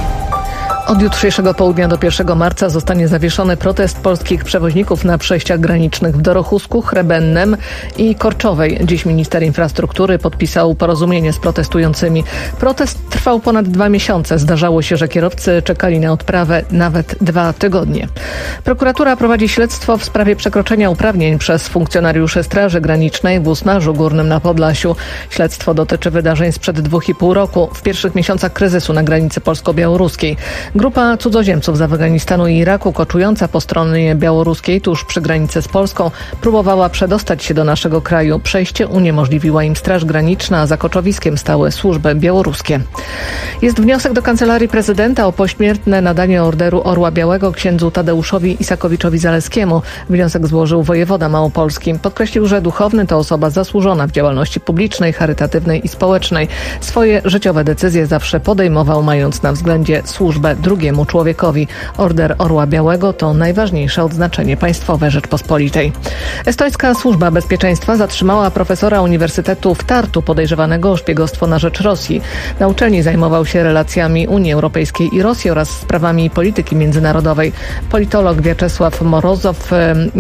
Od jutrzejszego południa do 1 marca zostanie zawieszony protest polskich przewoźników na przejściach granicznych w Dorochusku, Chrebennem i Korczowej. Dziś minister infrastruktury podpisał porozumienie z protestującymi. Protest trwał ponad 2 miesiące. Zdarzało się, że kierowcy czekali na odprawę nawet 2 tygodnie. Prokuratura prowadzi śledztwo w sprawie przekroczenia uprawnień przez funkcjonariuszy Straży Granicznej w Usnarzu Górnym na Podlasiu. Śledztwo dotyczy wydarzeń sprzed 2,5 roku, w pierwszych miesiącach kryzysu na granicy polsko-białoruskiej. Grupa cudzoziemców z Afganistanu i Iraku, koczująca po stronie białoruskiej tuż przy granicy z Polską, próbowała przedostać się do naszego kraju. Przejście uniemożliwiła im Straż Graniczna, a za koczowiskiem stały służby białoruskie. Jest wniosek do Kancelarii Prezydenta o pośmiertne nadanie Orderu Orła Białego księdzu Tadeuszowi Isakowiczowi-Zaleskiemu. Wniosek złożył wojewoda małopolski. Podkreślił, że duchowny to osoba zasłużona w działalności publicznej, charytatywnej i społecznej. Swoje życiowe decyzje zawsze podejmował, mając na względzie służbę drugiemu człowiekowi. Order Orła Białego to najważniejsze odznaczenie państwowe Rzeczpospolitej. Estońska Służba Bezpieczeństwa zatrzymała profesora Uniwersytetu w Tartu podejrzewanego o szpiegostwo na rzecz Rosji. Na uczelni zajmował się relacjami Unii Europejskiej i Rosji oraz sprawami polityki międzynarodowej. Politolog Wiaczesław Morozow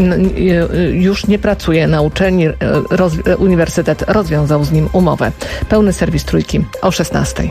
już nie pracuje na uczelni. Uniwersytet rozwiązał z nim umowę. Pełny serwis Trójki o 16:00.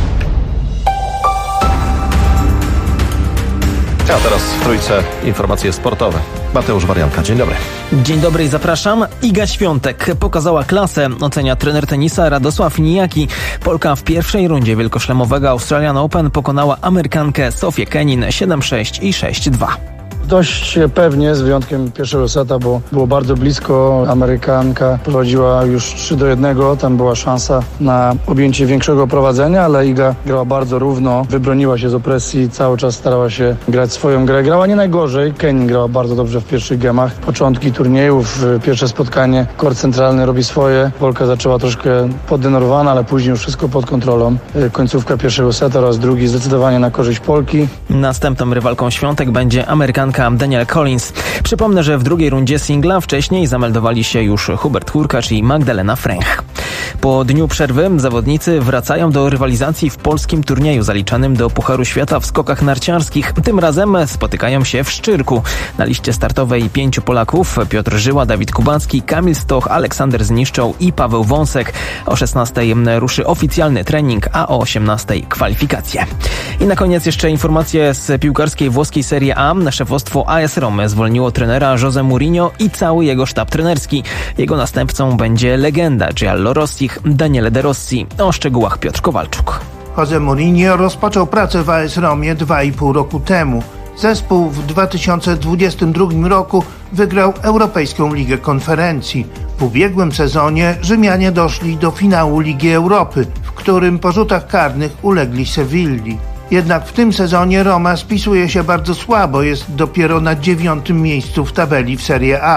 A teraz w Trójce informacje sportowe. Mateusz Warianka, dzień dobry. Dzień dobry i zapraszam. Iga Świątek pokazała klasę, ocenia trener tenisa Radosław Nijaki. Polka w pierwszej rundzie wielkoszlemowego Australian Open pokonała Amerykankę Sofię Kenin 7-6 i 6-2. Dość pewnie, z wyjątkiem pierwszego seta, bo było bardzo blisko. Amerykanka prowadziła już 3-1. Tam była szansa na objęcie większego prowadzenia, ale Iga grała bardzo równo, wybroniła się z opresji, cały czas starała się grać swoją grę. Grała nie najgorzej. Kenin grała bardzo dobrze w pierwszych gemach. Początki turniejów, pierwsze spotkanie, kort centralny robi swoje. Polka zaczęła troszkę poddenerwowana, ale później już wszystko pod kontrolą. Końcówka pierwszego seta oraz drugi zdecydowanie na korzyść Polki. Następną rywalką Świątek będzie Amerykanka Danielle Collins. Przypomnę, że w drugiej rundzie singla wcześniej zameldowali się już Hubert Hurkacz i Magdalena Fręch. Po dniu przerwy zawodnicy wracają do rywalizacji w polskim turnieju zaliczanym do Pucharu Świata w skokach narciarskich. Tym razem spotykają się w Szczyrku. Na liście startowej 5 Polaków: Piotr Żyła, Dawid Kubacki, Kamil Stoch, Aleksander Zniszczoł i Paweł Wąsek. O 16:00 ruszy oficjalny trening, a o 18:00 kwalifikacje. I na koniec jeszcze informacje z piłkarskiej włoskiej Serie A. Szefostwo AS Romy zwolniło trenera José Mourinho i cały jego sztab trenerski. Jego następcą będzie legenda Giallo Rossich Daniele De Rossi. O szczegółach Piotr Kowalczuk. José Mourinho rozpoczął pracę w AS Romie 2,5 roku temu. Zespół w 2022 roku wygrał Europejską Ligę Konferencji. W ubiegłym sezonie Rzymianie doszli do finału Ligi Europy, w którym po rzutach karnych ulegli Sewilli. Jednak w tym sezonie Roma spisuje się bardzo słabo, jest dopiero na 9. miejscu w tabeli w Serie A.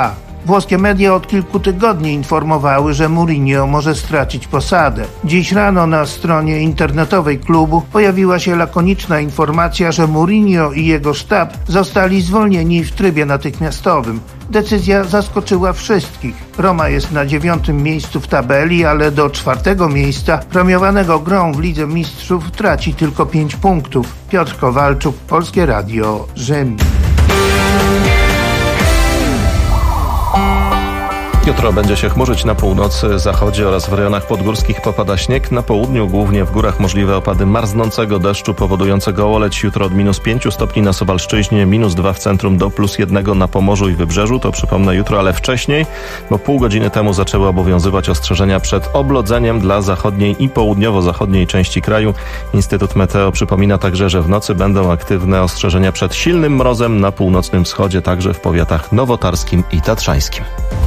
Włoskie media od kilku tygodni informowały, że Mourinho może stracić posadę. Dziś rano na stronie internetowej klubu pojawiła się lakoniczna informacja, że Mourinho i jego sztab zostali zwolnieni w trybie natychmiastowym. Decyzja zaskoczyła wszystkich. Roma jest na 9. miejscu w tabeli, ale do 4. miejsca premiowanego grą w Lidze Mistrzów traci tylko 5 punktów. Piotr Kowalczuk, Polskie Radio, Rzym. Jutro będzie się chmurzyć na północy, zachodzie oraz w rejonach podgórskich popada śnieg. Na południu, głównie w górach, możliwe opady marznącego deszczu powodującego ołeć. Jutro od -5 stopni na Suwalszczyźnie, -2 w centrum do +1 na Pomorzu i Wybrzeżu. To przypomnę jutro, ale wcześniej, bo pół godziny temu zaczęły obowiązywać ostrzeżenia przed oblodzeniem dla zachodniej i południowo-zachodniej części kraju. Instytut Meteo przypomina także, że w nocy będą aktywne ostrzeżenia przed silnym mrozem na północnym wschodzie, także w powiatach nowotarskim i tatrzańskim.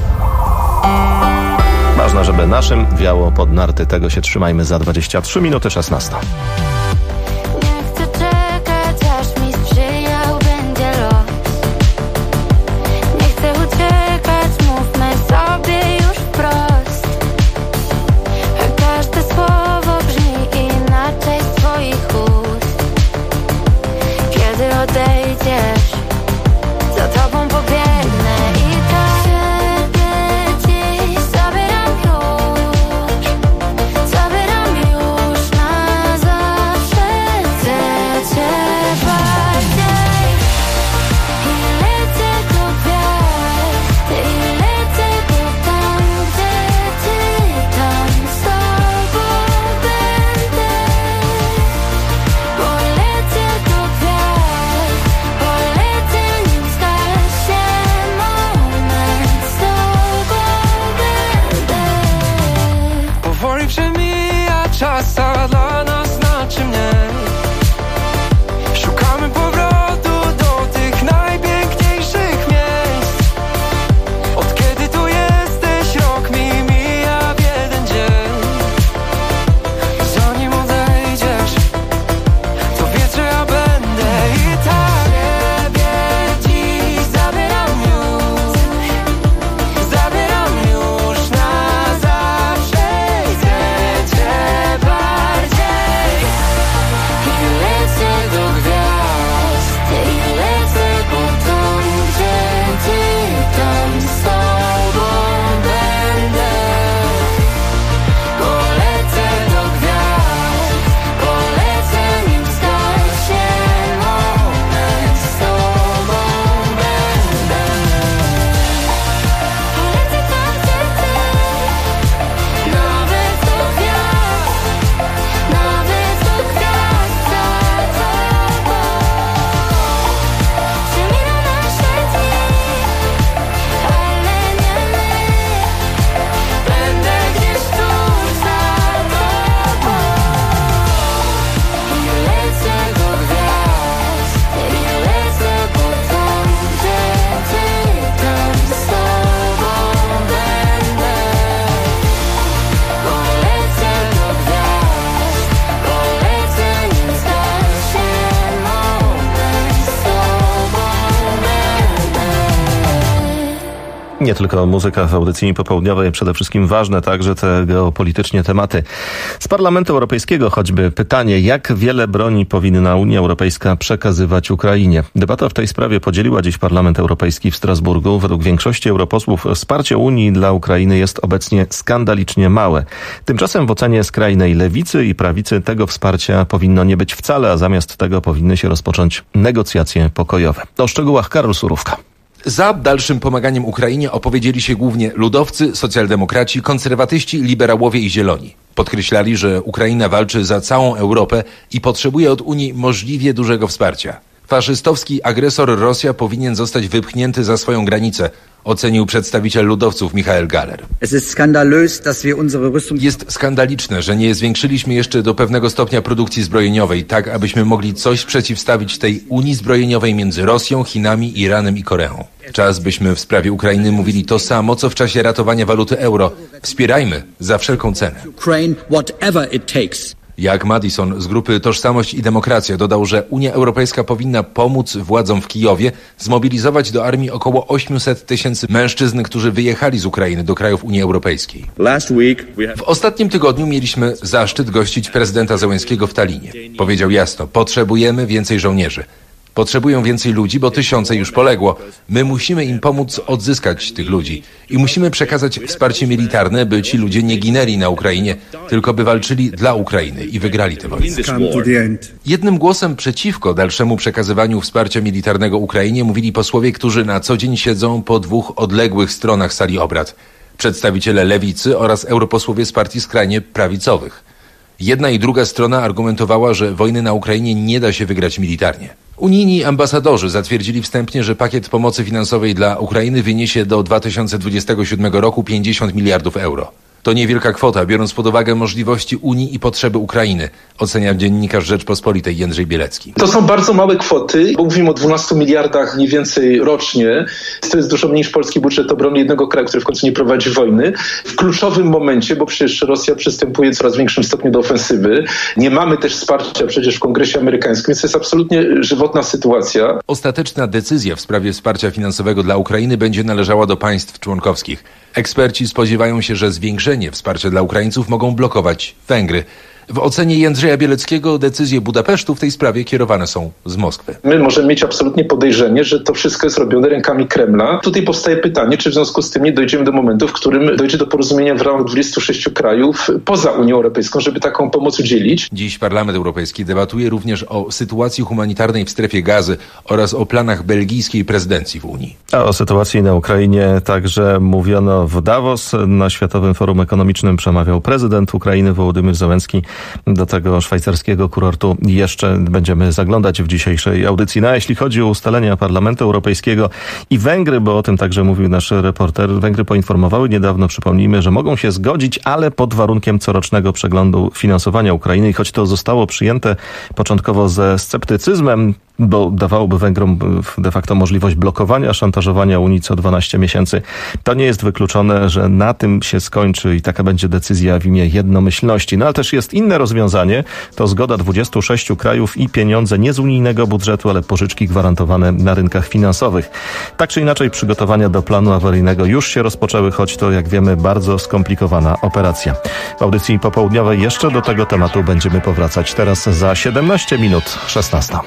Ważne, żeby naszym wiało pod narty. Tego się trzymajmy za 23 minuty 16. Nie tylko muzyka w audycji popołudniowej, przede wszystkim ważne także te geopolitycznie tematy. Z Parlamentu Europejskiego choćby pytanie, jak wiele broni powinna Unia Europejska przekazywać Ukrainie. Debata w tej sprawie podzieliła dziś Parlament Europejski w Strasburgu. Według większości europosłów wsparcie Unii dla Ukrainy jest obecnie skandalicznie małe. Tymczasem w ocenie skrajnej lewicy i prawicy tego wsparcia powinno nie być wcale, a zamiast tego powinny się rozpocząć negocjacje pokojowe. O szczegółach Karol Surówka. Za dalszym pomaganiem Ukrainie opowiedzieli się głównie ludowcy, socjaldemokraci, konserwatyści, liberałowie i zieloni. Podkreślali, że Ukraina walczy za całą Europę i potrzebuje od Unii możliwie dużego wsparcia. Faszystowski agresor Rosja powinien zostać wypchnięty za swoją granicę, ocenił przedstawiciel ludowców Michael Galler. Jest skandaliczne, że nie zwiększyliśmy jeszcze do pewnego stopnia produkcji zbrojeniowej, tak abyśmy mogli coś przeciwstawić tej Unii zbrojeniowej między Rosją, Chinami, Iranem i Koreą. Czas byśmy w sprawie Ukrainy mówili to samo, co w czasie ratowania waluty euro. Wspierajmy za wszelką cenę. Jak Madison z grupy Tożsamość i Demokracja dodał, że Unia Europejska powinna pomóc władzom w Kijowie zmobilizować do armii około 800 tysięcy mężczyzn, którzy wyjechali z Ukrainy do krajów Unii Europejskiej. W ostatnim tygodniu mieliśmy zaszczyt gościć prezydenta Zełenskiego w Tallinie. Powiedział jasno, potrzebujemy więcej żołnierzy. Potrzebują więcej ludzi, bo tysiące już poległo. My musimy im pomóc odzyskać tych ludzi i musimy przekazać wsparcie militarne, by ci ludzie nie ginęli na Ukrainie, tylko by walczyli dla Ukrainy i wygrali tę wojnę. Jednym głosem przeciwko dalszemu przekazywaniu wsparcia militarnego Ukrainie mówili posłowie, którzy na co dzień siedzą po dwóch odległych stronach sali obrad. Przedstawiciele lewicy oraz europosłowie z partii skrajnie prawicowych. Jedna i druga strona argumentowała, że wojny na Ukrainie nie da się wygrać militarnie. Unijni ambasadorzy zatwierdzili wstępnie, że pakiet pomocy finansowej dla Ukrainy wyniesie do 2027 roku 50 miliardów euro. To niewielka kwota, biorąc pod uwagę możliwości Unii i potrzeby Ukrainy, ocenia dziennikarz Rzeczpospolitej Jędrzej Bielecki. To są bardzo małe kwoty, bo mówimy o 12 miliardach mniej więcej rocznie. To jest dużo mniej niż polski budżet obrony jednego kraju, który w końcu nie prowadzi wojny. W kluczowym momencie, bo przecież Rosja przystępuje w coraz większym stopniu do ofensywy. Nie mamy też wsparcia przecież w Kongresie Amerykańskim, więc to jest absolutnie żywotna sytuacja. Ostateczna decyzja w sprawie wsparcia finansowego dla Ukrainy będzie należała do państw członkowskich. Eksperci spodziewają się, że zwiększenie wsparcia dla Ukraińców mogą blokować Węgry. W ocenie Jędrzeja Bieleckiego decyzje Budapesztu w tej sprawie kierowane są z Moskwy. My możemy mieć absolutnie podejrzenie, że to wszystko jest robione rękami Kremla. Tutaj powstaje pytanie, czy w związku z tym nie dojdziemy do momentu, w którym dojdzie do porozumienia w ramach 26 krajów poza Unią Europejską, żeby taką pomoc udzielić. Dziś Parlament Europejski debatuje również o sytuacji humanitarnej w strefie Gazy oraz o planach belgijskiej prezydencji w Unii. A o sytuacji na Ukrainie także mówiono w Davos. Na Światowym Forum Ekonomicznym przemawiał prezydent Ukrainy Wołodymyr Zełenski. Do tego szwajcarskiego kurortu jeszcze będziemy zaglądać w dzisiejszej audycji. No a jeśli chodzi o ustalenia Parlamentu Europejskiego i Węgry, bo o tym także mówił nasz reporter, Węgry poinformowały niedawno, przypomnijmy, że mogą się zgodzić, ale pod warunkiem corocznego przeglądu finansowania Ukrainy. I choć to zostało przyjęte początkowo ze sceptycyzmem, bo dawałoby Węgrom de facto możliwość blokowania, szantażowania Unii co 12 miesięcy, to nie jest wykluczone, że na tym się skończy i taka będzie decyzja w imię jednomyślności. No ale też jest inne rozwiązanie, to zgoda 26 krajów i pieniądze nie z unijnego budżetu, ale pożyczki gwarantowane na rynkach finansowych. Tak czy inaczej przygotowania do planu awaryjnego już się rozpoczęły, choć to, jak wiemy, bardzo skomplikowana operacja. W audycji popołudniowej jeszcze do tego tematu będziemy powracać teraz za 17 minut 16.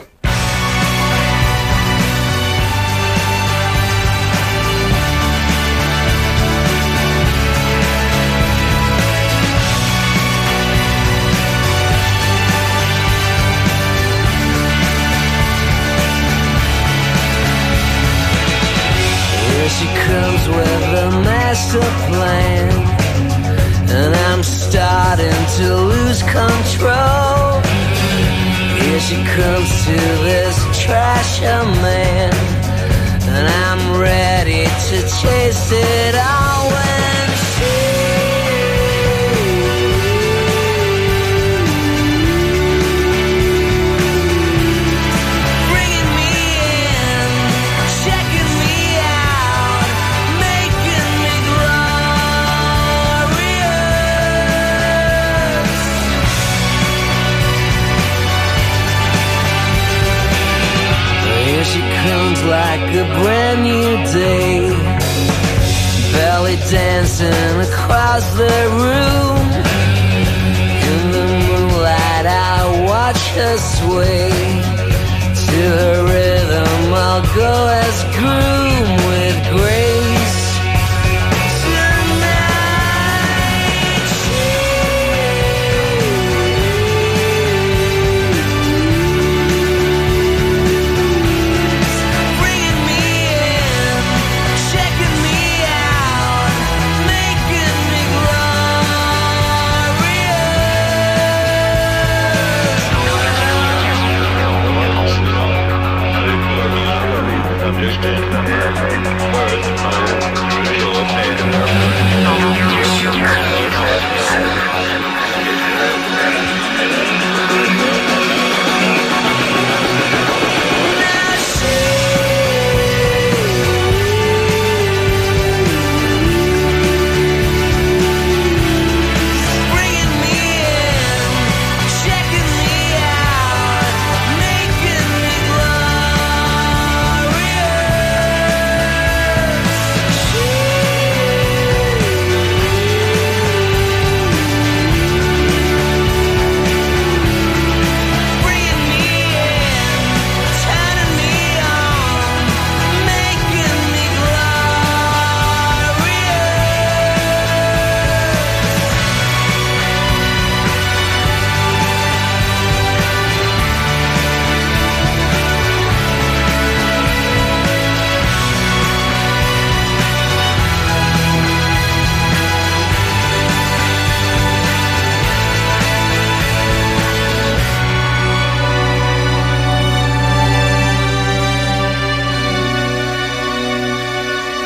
Plan, and I'm starting to lose control. Here she comes to this trasher man, and I'm ready to chase it all when she bringing me in, checking me out, making me she comes like a brand new day, belly dancing across the room. In the moonlight I watch her sway, to her rhythm I'll go as groom with grace. Words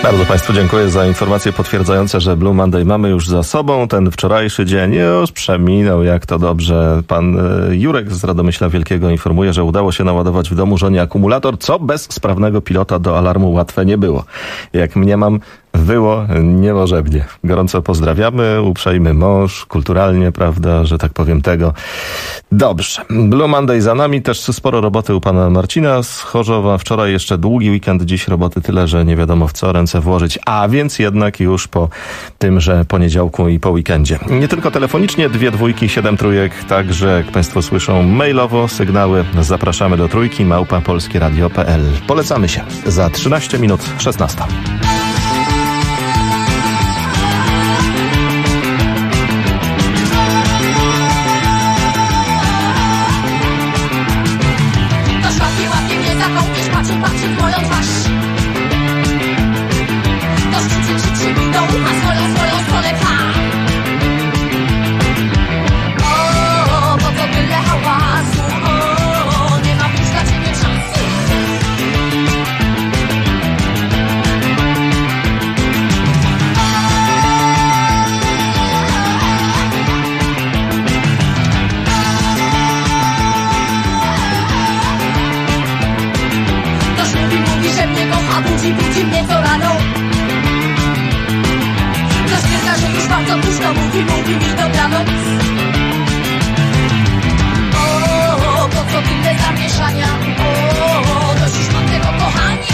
Bardzo Państwu dziękuję za informacje potwierdzające, że Blue Monday mamy już za sobą. Ten wczorajszy dzień już przeminął, jak to dobrze. Pan Jurek z Radomyśla Wielkiego informuje, że udało się naładować w domu żonie akumulator, co bez sprawnego pilota do alarmu łatwe nie było. Jak mniemam, było niemożebnie. Gorąco pozdrawiamy, uprzejmy mąż, kulturalnie, prawda, że tak powiem tego. Dobrze. Blue Monday za nami, też sporo roboty u pana Marcina z Chorzowa. Wczoraj jeszcze długi weekend, dziś roboty tyle, że nie wiadomo w co ręce włożyć. A więc jednak już po tymże poniedziałku i po weekendzie. Nie tylko telefonicznie, 2 dwójki, 7 trójek, także jak Państwo słyszą mailowo sygnały. Zapraszamy do trójki @polskieradio.pl. Polecamy się. Za 13 minut 16. Budzi mnie co rano. Ktoś stwierdza, że już bardzo późno. Mówi mi dobranoc. O, po co tyle zamieszania? O, dość już mam tego kochania.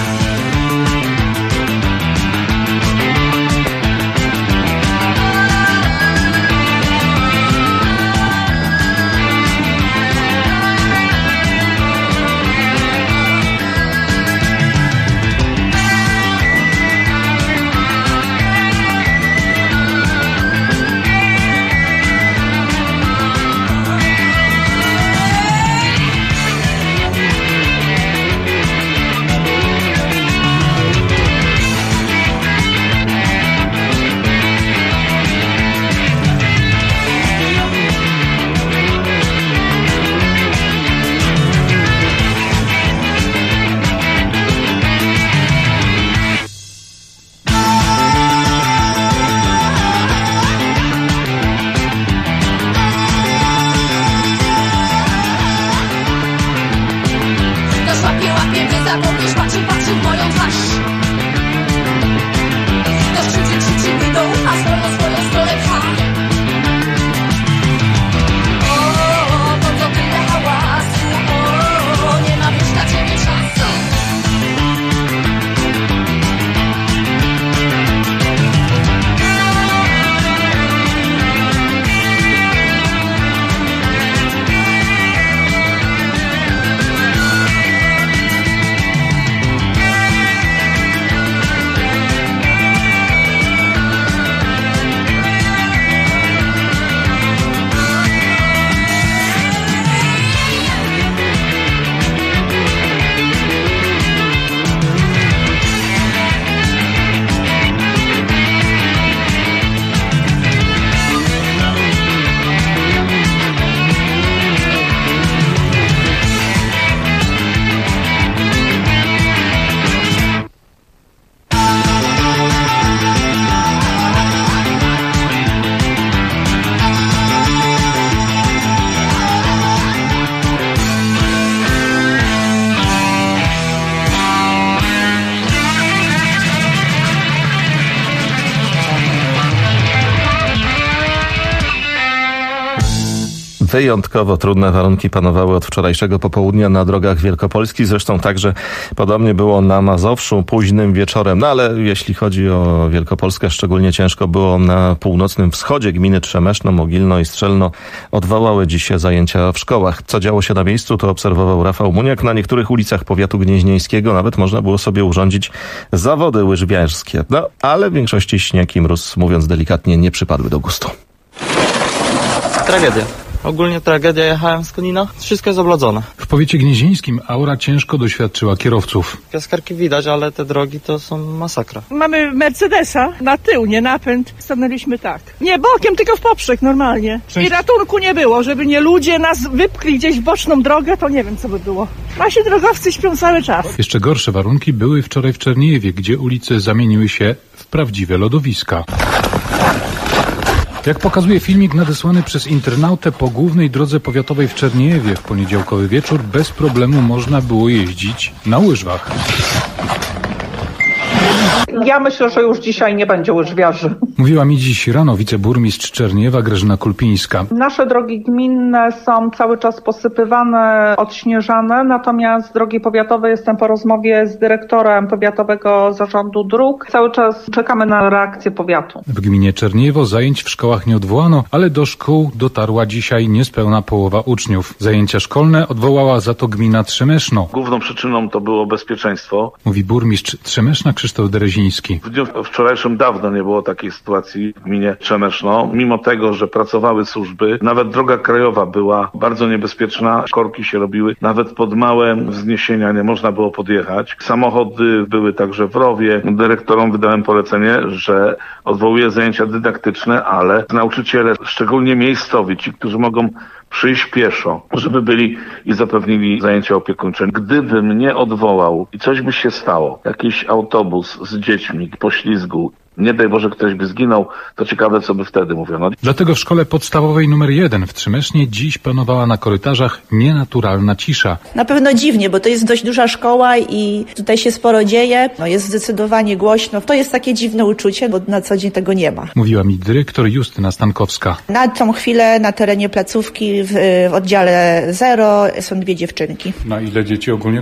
Wyjątkowo trudne warunki panowały od wczorajszego popołudnia na drogach wielkopolskich. Zresztą także podobnie było na Mazowszu późnym wieczorem. No ale jeśli chodzi o Wielkopolskę, szczególnie ciężko było na północnym wschodzie. Gminy Trzemeszno, Mogilno i Strzelno odwołały dziś zajęcia w szkołach. Co działo się na miejscu, to obserwował Rafał Muniak. Na niektórych ulicach powiatu gnieźnieńskiego nawet można było sobie urządzić zawody łyżwiarskie. No ale w większości śnieg i mróz, mówiąc delikatnie, nie przypadły do gustu. Tragedia. Ogólnie tragedia, jechałem z Konina, wszystko jest oblodzone. powiecie gnieźnieńskim aura ciężko doświadczyła kierowców. Piaskarki widać, ale te drogi to są masakra. Mamy Mercedesa na tył, nie napęd. Stanęliśmy tak. Nie bokiem, tylko w poprzek normalnie. I ratunku nie było, żeby nie ludzie nas wypchli gdzieś w boczną drogę, to nie wiem co by było. Nasi drogowcy śpią cały czas. Jeszcze gorsze warunki były wczoraj w Czerniejewie, gdzie ulice zamieniły się w prawdziwe lodowiska. Jak pokazuje filmik nadesłany przez internautę, po głównej drodze powiatowej w Czerniejewie w poniedziałkowy wieczór bez problemu można było jeździć na łyżwach. Ja myślę, że już dzisiaj nie będzie łyżwiarzy. Mówiła mi dziś rano wiceburmistrz Czerniejewa Grażyna Kulpińska. Nasze drogi gminne są cały czas posypywane, odśnieżane, natomiast drogi powiatowe, jestem po rozmowie z dyrektorem Powiatowego Zarządu Dróg. Cały czas czekamy na reakcję powiatu. W gminie Czerniejewo zajęć w szkołach nie odwołano, ale do szkół dotarła dzisiaj niespełna połowa uczniów. Zajęcia szkolne odwołała za to gmina Trzemeszno. Główną przyczyną to było bezpieczeństwo. Mówi burmistrz Trzemeszna Krzysztof Dereziński. W dniu wczorajszym dawno nie było takiej sytuacji w gminie Trzemeszno. Mimo tego, że pracowały służby, nawet droga krajowa była bardzo niebezpieczna. Korki się robiły, nawet pod małe wzniesienia nie można było podjechać. Samochody były także w rowie. Dyrektorom wydałem polecenie, że odwołuję zajęcia dydaktyczne, ale nauczyciele, szczególnie miejscowi, ci, którzy mogą przyjść pieszo, żeby byli i zapewnili zajęcia opiekuńcze. Gdybym nie odwołał i coś by się stało, jakiś autobus z dziećmi, poślizgu, nie daj Boże ktoś by zginął, to ciekawe co by wtedy mówiono. Dlatego w szkole podstawowej nr 1 w Trzemesznie dziś panowała na korytarzach nienaturalna cisza. Na pewno dziwnie, bo to jest dość duża szkoła i tutaj się sporo dzieje. Jest zdecydowanie głośno. To jest takie dziwne uczucie, bo na co dzień tego nie ma. Mówiła mi dyrektor Justyna Stankowska. Na tą chwilę na terenie placówki w oddziale 0 są 2 dziewczynki. Na ile dzieci ogólnie?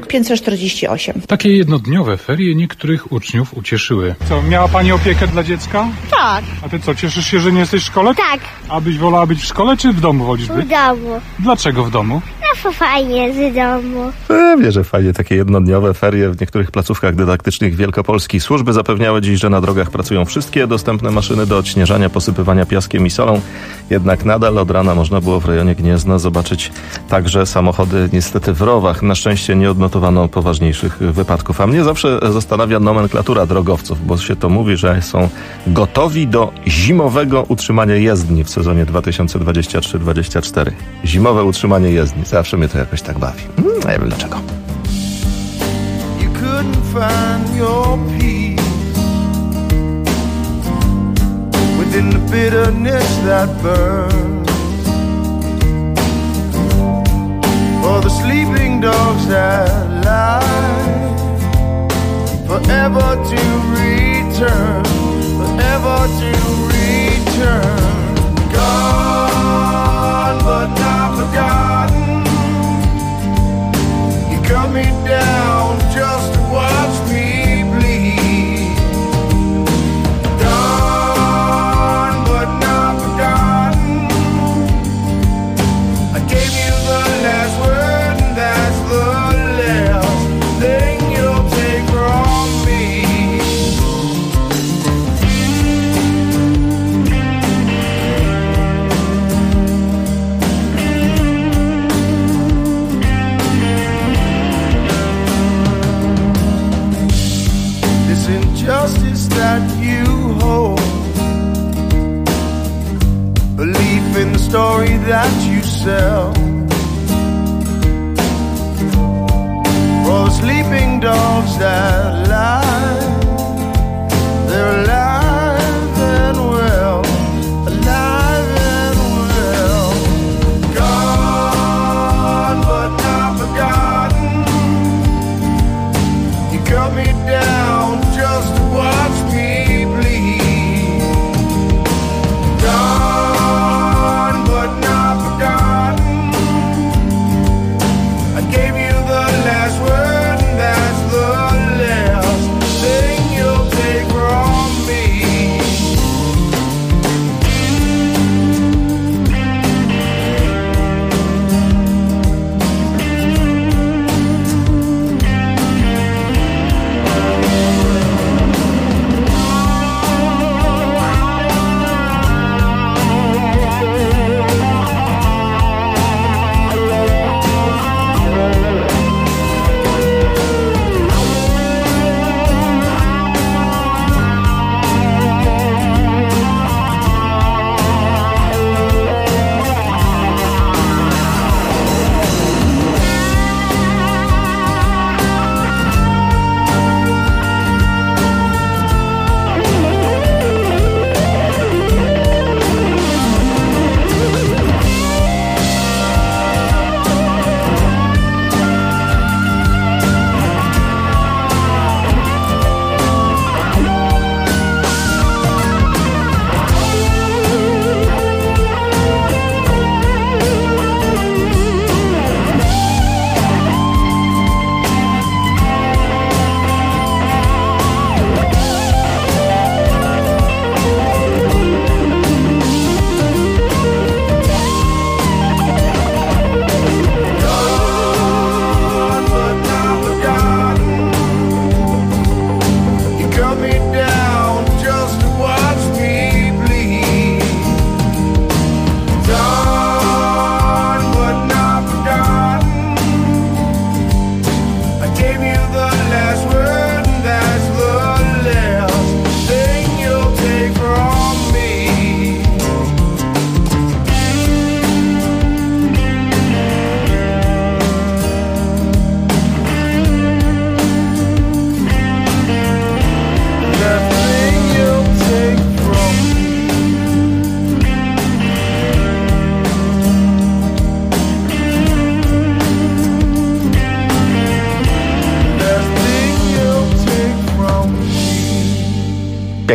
548. Takie jednodniowe ferie niektórych uczniów ucieszyły. Co, miała pani opiekę dla dziecka? Tak. A ty co, cieszysz się, że nie jesteś w szkole? Tak. A byś wolała być w szkole, czy w domu wolisz być? W domu. Dlaczego w domu? No fajnie z domu. Pewnie, że fajnie, takie jednodniowe ferie w niektórych placówkach dydaktycznych Wielkopolski. Służby zapewniały dziś, że na drogach pracują wszystkie dostępne maszyny do odśnieżania, posypywania piaskiem i solą. Jednak nadal od rana można było w rejonie Gniezna zobaczyć także samochody niestety w rowach. Na szczęście nie odnotowano poważniejszych wypadków. A mnie zawsze zastanawia nomenklatura drogowców, bo się to mówi, że są gotowi do zimowego utrzymania jezdni w sezonie 2023-2024. Zimowe utrzymanie jezdni. Zawsze mnie to jakoś tak bawi. Nie wiem dlaczego. You couldn't find your peace within the bitterness that burns for the sleeping dogs that lie forever to return, forever to return. Gone but not forgotten. You cut me down just to watch me bleed. Gone but not forgotten. I gave you the last word and that's the last thing you'll take from me. This injustice that you hold, belief in the story that you sell, for the sleeping dogs that lie, they're alive and well, alive and well. Gone but not forgotten. You cut me down just to watch me bleed. Gone but not forgotten. I gave you the last word and that's the last thing you'll take from me.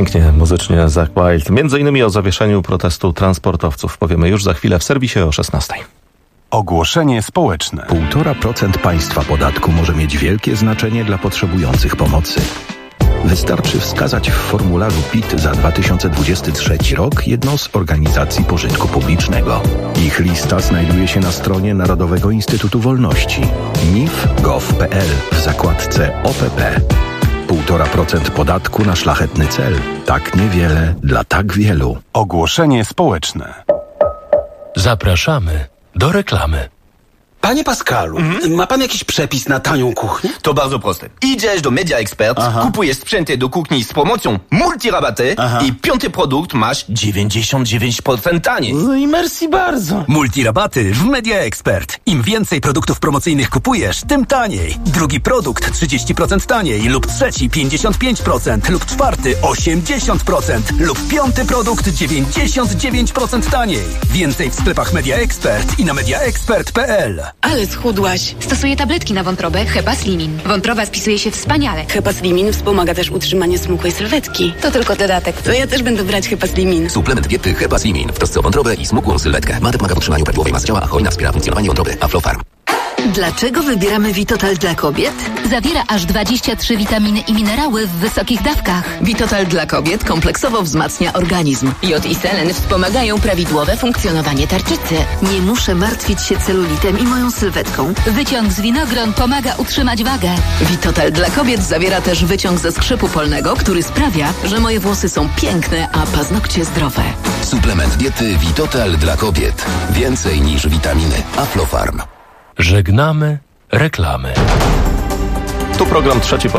Pięknie muzycznie Zakk Wylde. Między innymi o zawieszeniu protestu transportowców powiemy już za chwilę w serwisie o 16:00. Ogłoszenie społeczne. 1,5% państwa podatku może mieć wielkie znaczenie dla potrzebujących pomocy. Wystarczy wskazać w formularzu PIT za 2023 rok jedną z organizacji pożytku publicznego. Ich lista znajduje się na stronie Narodowego Instytutu Wolności nif.gov.pl w zakładce OPP. 1,5% podatku na szlachetny cel. Tak niewiele dla tak wielu. Ogłoszenie społeczne. Zapraszamy do reklamy. Panie Pascalu, ma pan jakiś przepis na tanią kuchnię? To bardzo proste. Idziesz do Media Expert, kupujesz sprzęty do kuchni z promocją multirabaty i 5. produkt masz 99% taniej. No i merci bardzo. Multirabaty w Media Expert. Im więcej produktów promocyjnych kupujesz, tym taniej. Drugi produkt 30% taniej lub trzeci 55% lub czwarty 80% lub 5. produkt 99% taniej. Więcej w sklepach Media Expert i na mediaexpert.pl. Ale schudłaś. Stosuję tabletki na wątrobę Hepaslimin. Wątroba spisuje się wspaniale. Hepaslimin wspomaga też utrzymanie smukłej sylwetki. To tylko dodatek. To ja też będę brać Hepaslimin. Suplement diety Hepaslimin w trosce o wątrobę i smukłą sylwetkę. Ma pomaga w utrzymaniu prawidłowej masy ciała, a hojna wspiera funkcjonowanie wątroby. Aflofarm. Dlaczego wybieramy Vitotal dla kobiet? Zawiera aż 23 witaminy i minerały w wysokich dawkach. Vitotal dla kobiet kompleksowo wzmacnia organizm. Jod i selen wspomagają prawidłowe funkcjonowanie tarczycy. Nie muszę martwić się celulitem i moją sylwetką. Wyciąg z winogron pomaga utrzymać wagę. Vitotal dla kobiet zawiera też wyciąg ze skrzypu polnego, który sprawia, że moje włosy są piękne, a paznokcie zdrowe. Suplement diety Vitotal dla kobiet. Więcej niż witaminy. Aflofarm. Żegnamy reklamy. Tu program Trzeci Polski.